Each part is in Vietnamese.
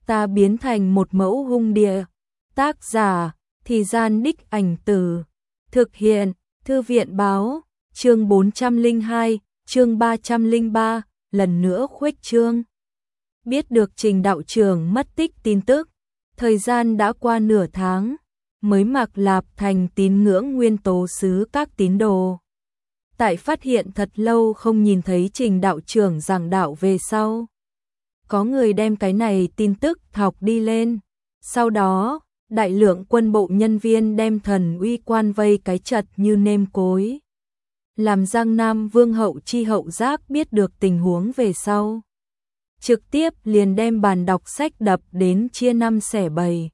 ta biến thành một mẫu hung địa. Tác giả, Thì Gian Đích Ảnh Từ. Thực hiện, Thư viện báo, chương 402, chương 303, lần nữa khuếch trương. Biết được Trình đạo trưởng mất tích tin tức, thời gian đã qua nửa tháng, mới Mạc Lạp thành tín ngưỡng nguyên tố sứ các tín đồ. Tại phát hiện thật lâu không nhìn thấy Trình đạo trưởng giảng đạo về sau. Có người đem cái này tin tức thọc đi lên. Sau đó, đại lượng quân bộ nhân viên đem thần uy quan vây cái chật như nêm cối. Làm Giang Nam Vương hậu chi hậu giác biết được tình huống về sau. Trực tiếp liền đem bàn đọc sách đập đến chia năm xẻ bảy.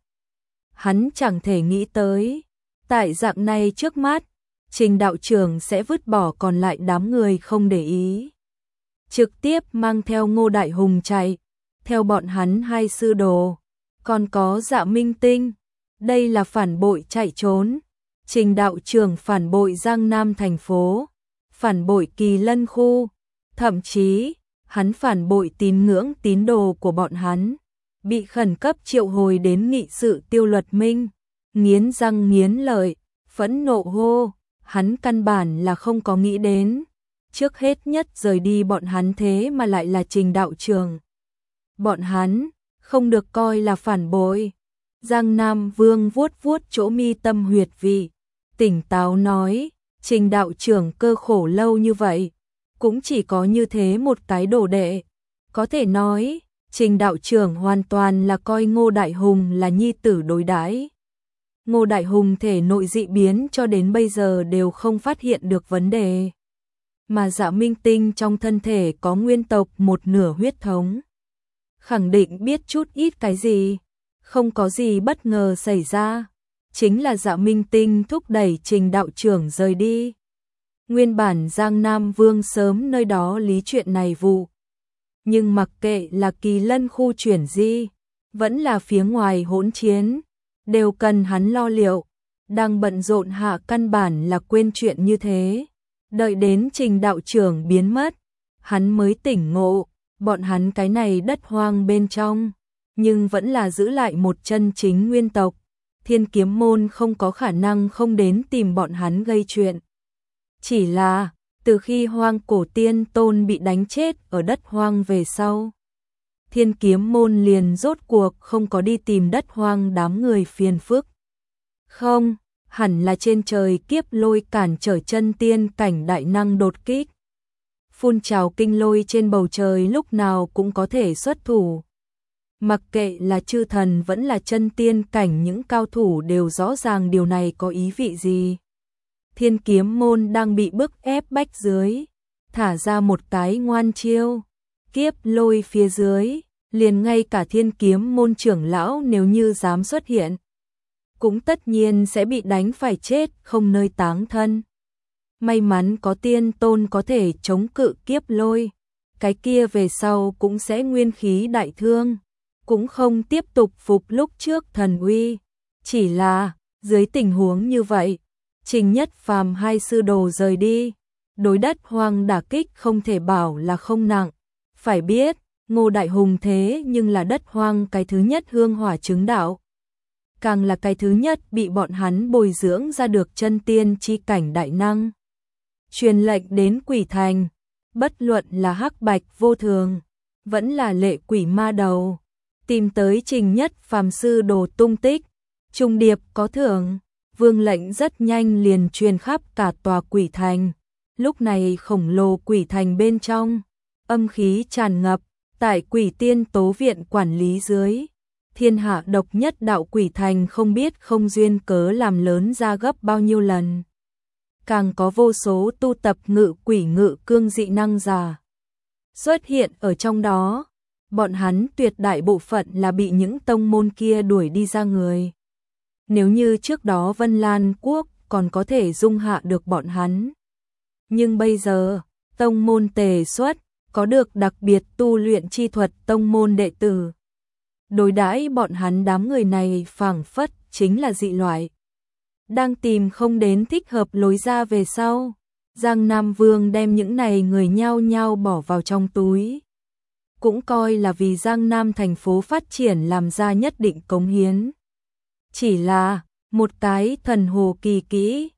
Hắn chẳng thể nghĩ tới, tại dạng này trước mắt, Trình đạo trưởng sẽ vứt bỏ còn lại đám người không để ý. Trực tiếp mang theo Ngô Đại Hùng chạy, theo bọn hắn hai sư đồ, còn có Dạ Minh Tinh. Đây là phản bội chạy trốn. Trình đạo trưởng phản bội Giang Nam thành phố, phản bội Kỳ Lân khu, thậm chí hắn phản bội tín ngưỡng tín đồ của bọn hắn, bị khẩn cấp triệu hồi đến nghị sự Tiêu Luật Minh, nghiến răng nghiến lợi, phẫn nộ hô, hắn căn bản là không có nghĩ đến, trước hết nhất rời đi bọn hắn thế mà lại là Trình đạo trưởng. Bọn hắn không được coi là phản bội. Giang Nam Vương vuốt vuốt chỗ mi tâm huyệt vị, tỉnh táo nói, Trình đạo trưởng cơ khổ lâu như vậy, cũng chỉ có như thế một cái đồ đệ. Có thể nói, Trình đạo trưởng hoàn toàn là coi Ngô Đại Hùng là nhi tử đối đãi. Ngô Đại Hùng thể nội dị biến cho đến bây giờ đều không phát hiện được vấn đề. Mà Dạ Minh Tinh trong thân thể có nguyên tộc một nửa huyết thống. Khẳng định biết chút ít cái gì. Không có gì bất ngờ xảy ra, chính là Dạ Minh Tinh thúc đẩy Trình đạo trưởng rời đi. Nguyên bản Giang Nam Vương sớm nơi đó lý chuyện này vụ. Nhưng mặc kệ là Kỳ Lân khu chuyển di, vẫn là phía ngoài hỗn chiến, đều cần hắn lo liệu. Đang bận rộn hạ căn bản là quên chuyện như thế. Đợi đến Trình đạo trưởng biến mất, hắn mới tỉnh ngộ, bọn hắn cái này đất hoang bên trong. Nhưng vẫn là giữ lại một chân chính nguyên tộc. Thiên Kiếm Môn không có khả năng không đến tìm bọn hắn gây chuyện. Chỉ là, từ khi Hoang Cổ Tiên Tôn bị đánh chết ở đất hoang về sau, Thiên Kiếm Môn liền rốt cuộc không có đi tìm đất hoang đám người phiền phức. Không, hẳn là trên trời kiếp lôi cản trở chân tiên cảnh đại năng đột kích. Phun trào kinh lôi trên bầu trời lúc nào cũng có thể xuất thủ. Mặc kệ là chư thần vẫn là chân tiên cảnh, những cao thủ đều rõ ràng điều này có ý vị gì. Thiên Kiếm Môn đang bị bức ép bách dưới, thả ra một cái ngoan chiêu, kiếp lôi phía dưới, liền ngay cả Thiên Kiếm Môn trưởng lão nếu như dám xuất hiện, cũng tất nhiên sẽ bị đánh phải chết không nơi táng thân. May mắn có tiên tôn có thể chống cự kiếp lôi, cái kia về sau cũng sẽ nguyên khí đại thương. Cũng không tiếp tục phục lúc trước thần uy. Chỉ là, dưới tình huống như vậy, Trình Nhất Phàm hai sư đồ rời đi, đối đất hoang đả kích không thể bảo là không nặng. Phải biết, Ngô Đại Hùng thế nhưng là đất hoang cái thứ nhất hương hỏa chứng đạo. Càng là cái thứ nhất bị bọn hắn bồi dưỡng ra được chân tiên chi cảnh đại năng. Truyền lệnh đến Quỷ Thành, bất luận là Hắc Bạch Vô Thường, vẫn là Lệ Quỷ Ma Đầu. Tìm tới Trình Nhất Phàm sư đồ tung tích, trùng điệp có thưởng. Vương lệnh rất nhanh liền truyền khắp cả tòa Quỷ Thành. Lúc này khổng lồ Quỷ Thành bên trong, âm khí tràn ngập. Tại Quỷ Tiên Tố Viện quản lý dưới, thiên hạ độc nhất đạo Quỷ Thành không biết không duyên cớ làm lớn ra gấp bao nhiêu lần. Càng có vô số tu tập ngự quỷ ngự cương dị năng giả xuất hiện ở trong đó. Bọn hắn tuyệt đại bộ phận là bị những tông môn kia đuổi đi ra người. Nếu như trước đó Vân Lan Quốc còn có thể dung hạ được bọn hắn. Nhưng bây giờ, tông môn tề xuất, có được đặc biệt tu luyện chi thuật tông môn đệ tử. Đối đãi bọn hắn đám người này phảng phất chính là dị loại. Đang tìm không đến thích hợp lối ra về sau. Giang Nam Vương đem những này người nhao nhao bỏ vào trong túi. cũng coi là vì Giang Nam thành phố phát triển làm ra nhất định cống hiến. Chỉ là một cái thần hồ kỳ kỹ,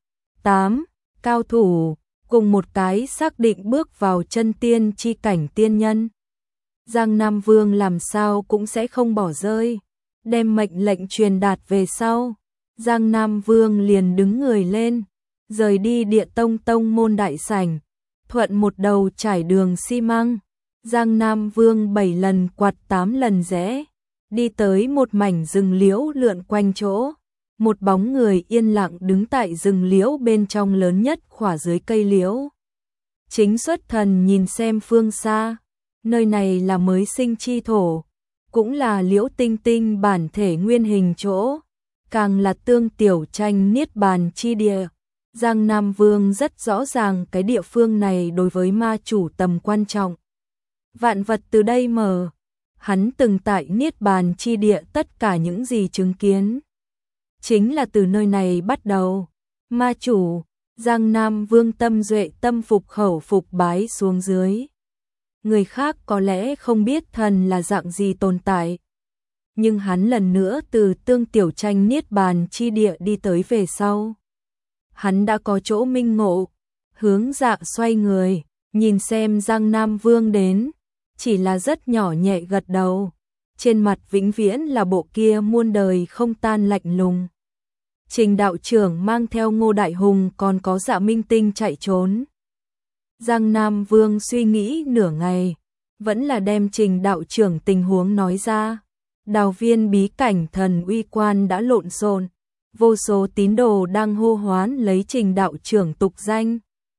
8 cao thủ, cùng một cái xác định bước vào chân tiên chi cảnh tiên nhân. Giang Nam Vương làm sao cũng sẽ không bỏ rơi, đem mệnh lệnh truyền đạt về sau. Giang Nam Vương liền đứng người lên, rời đi Địa Tông tông môn đại sảnh, thuận một đầu trải đường xi măng. Giang Nam Vương 7 lần quạt 8 lần rẽ, đi tới một mảnh rừng liễu lượn quanh chỗ. Một bóng người yên lặng đứng tại rừng liễu bên trong lớn nhất khỏa dưới cây liễu. Chính xuất thần nhìn xem phương xa, nơi này là mới sinh chi thổ, cũng là Liễu Tinh Tinh bản thể nguyên hình chỗ, càng là Tương Tiểu Tranh niết bàn chi địa. Giang Nam Vương rất rõ ràng cái địa phương này đối với ma chủ tầm quan trọng. Vạn vật từ đây mở, hắn từng tại niết bàn chi địa tất cả những gì chứng kiến, chính là từ nơi này bắt đầu. Ma chủ, Giang Nam Vương tâm duệ tâm phục khẩu phục bái xuống dưới. Người khác có lẽ không biết thần là dạng gì tồn tại, nhưng hắn lần nữa từ Tương Tiểu Tranh niết bàn chi địa đi tới về sau. Hắn đã có chỗ minh ngộ, hướng dạ xoay người, nhìn xem Giang Nam Vương đến, chỉ là rất nhỏ nhẹ gật đầu, trên mặt vĩnh viễn là bộ kia muôn đời không tan lạnh lùng. Trình đạo trưởng mang theo Ngô Đại Hùng còn có Dạ Minh Tinh chạy trốn. Giang Nam Vương suy nghĩ nửa ngày, vẫn là đem Trình đạo trưởng tình huống nói ra. Đào viên bí cảnh thần uy quan đã lộn xộn, vô số tín đồ đang hô hoán lấy Trình đạo trưởng tục danh,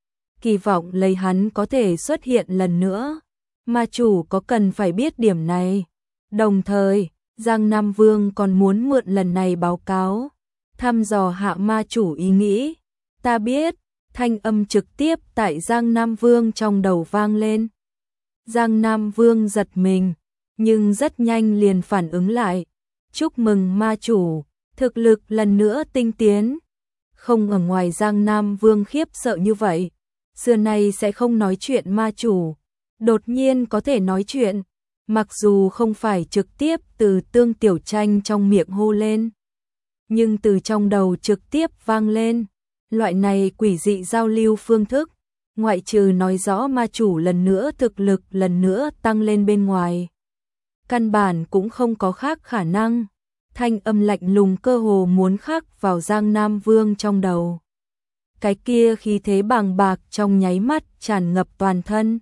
kỳ vọng lấy hắn có thể xuất hiện lần nữa. Ma chủ có cần phải biết điểm này. Đồng thời, Giang Nam Vương còn muốn mượn lần này báo cáo, thăm dò hạ ma chủ ý nghĩ. Ta biết, thanh âm trực tiếp tại Giang Nam Vương trong đầu vang lên. Giang Nam Vương giật mình, nhưng rất nhanh liền phản ứng lại. Chúc mừng ma chủ, thực lực lần nữa tinh tiến. Không ở ngoài Giang Nam Vương khiếp sợ như vậy, xưa nay sẽ không nói chuyện ma chủ, đột nhiên có thể nói chuyện, mặc dù không phải trực tiếp từ Tương Tiểu Tranh trong miệng hô lên, nhưng từ trong đầu trực tiếp vang lên. Loại này quỷ dị giao lưu phương thức, ngoại trừ nói rõ ma chủ lần nữa thực lực lần nữa tăng lên bên ngoài, căn bản cũng không có khác khả năng. Thanh âm lạnh lùng cơ hồ muốn khắc vào Giang Nam Vương trong đầu. Cái kia khí thế bàng bạc trong nháy mắt tràn ngập toàn thân.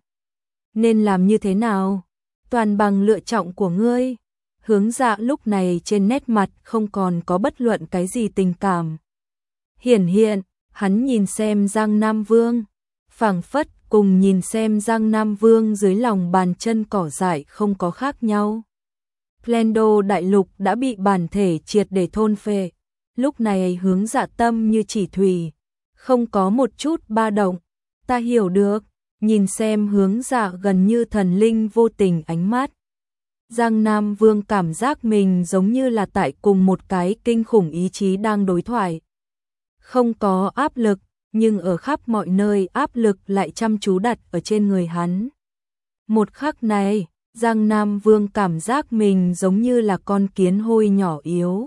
Nên làm như thế nào? Toàn bằng lựa chọn của ngươi. Hướng Dạ lúc này trên nét mặt không còn có bất luận cái gì tình cảm. Hiển hiện, hắn nhìn xem Giang Nam Vương, phảng phất cùng nhìn xem Giang Nam Vương dưới lòng bàn chân cỏ dại không có khác nhau. Plendo đại lục đã bị bản thể triệt để thôn phệ, lúc này Hướng Dạ tâm như chỉ thủy, không có một chút ba động. Ta hiểu được, nhìn xem Hướng Dạ gần như thần linh vô tình ánh mắt. Giang Nam Vương cảm giác mình giống như là tại cùng một cái kinh khủng ý chí đang đối thoại. Không có áp lực, nhưng ở khắp mọi nơi áp lực lại chăm chú đặt ở trên người hắn. Một khắc này, Giang Nam Vương cảm giác mình giống như là con kiến hôi nhỏ yếu.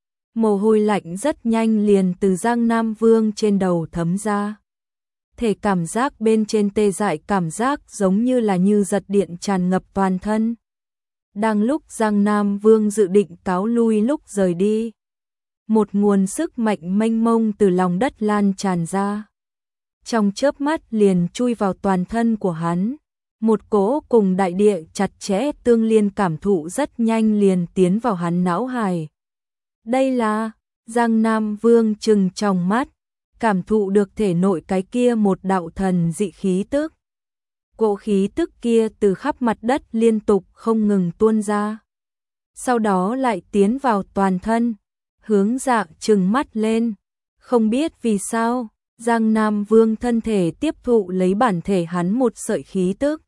Mồ hôi lạnh rất nhanh liền từ Giang Nam Vương trên đầu thấm ra. Thể cảm giác bên trên tê dại, cảm giác giống như là như giật điện tràn ngập toàn thân. Đang lúc Giang Nam Vương dự định cáo lui lúc rời đi, một nguồn sức mạnh mênh mông từ lòng đất lan tràn ra. Trong chớp mắt liền chui vào toàn thân của hắn. Một cỗ cùng đại địa chặt chẽ tương liên cảm thụ rất nhanh liền tiến vào hắn não hải. Đây là, Giang Nam Vương trừng trong mắt, cảm thụ được thể nội cái kia một đạo thần dị khí tức. Cỗ khí tức kia từ khắp mặt đất liên tục không ngừng tuôn ra. Sau đó lại tiến vào toàn thân. Hướng Dạ trừng mắt lên, không biết vì sao, Giang Nam Vương thân thể tiếp thụ lấy bản thể hắn một sợi khí tức.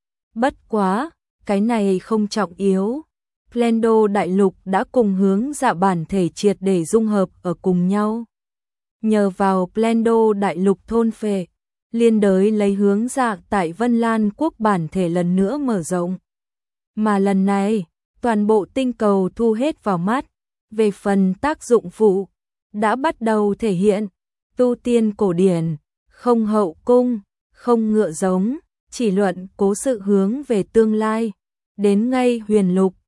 Bất quá, cái này không trọng yếu. Plendo đại lục đã cùng Hướng Dạ bản thể triệt để dung hợp ở cùng nhau. Nhờ vào Plendo đại lục thôn phệ, liên đới lấy Hướng Dạ tại Vân Lan quốc bản thể lần nữa mở rộng. Mà lần này, toàn bộ tinh cầu thu hết vào mắt, về phần tác dụng phụ, đã bắt đầu thể hiện, tu tiên cổ điển, không hậu cung, không ngựa giống, chỉ luận cố sự hướng về tương lai, đến ngay huyền lục,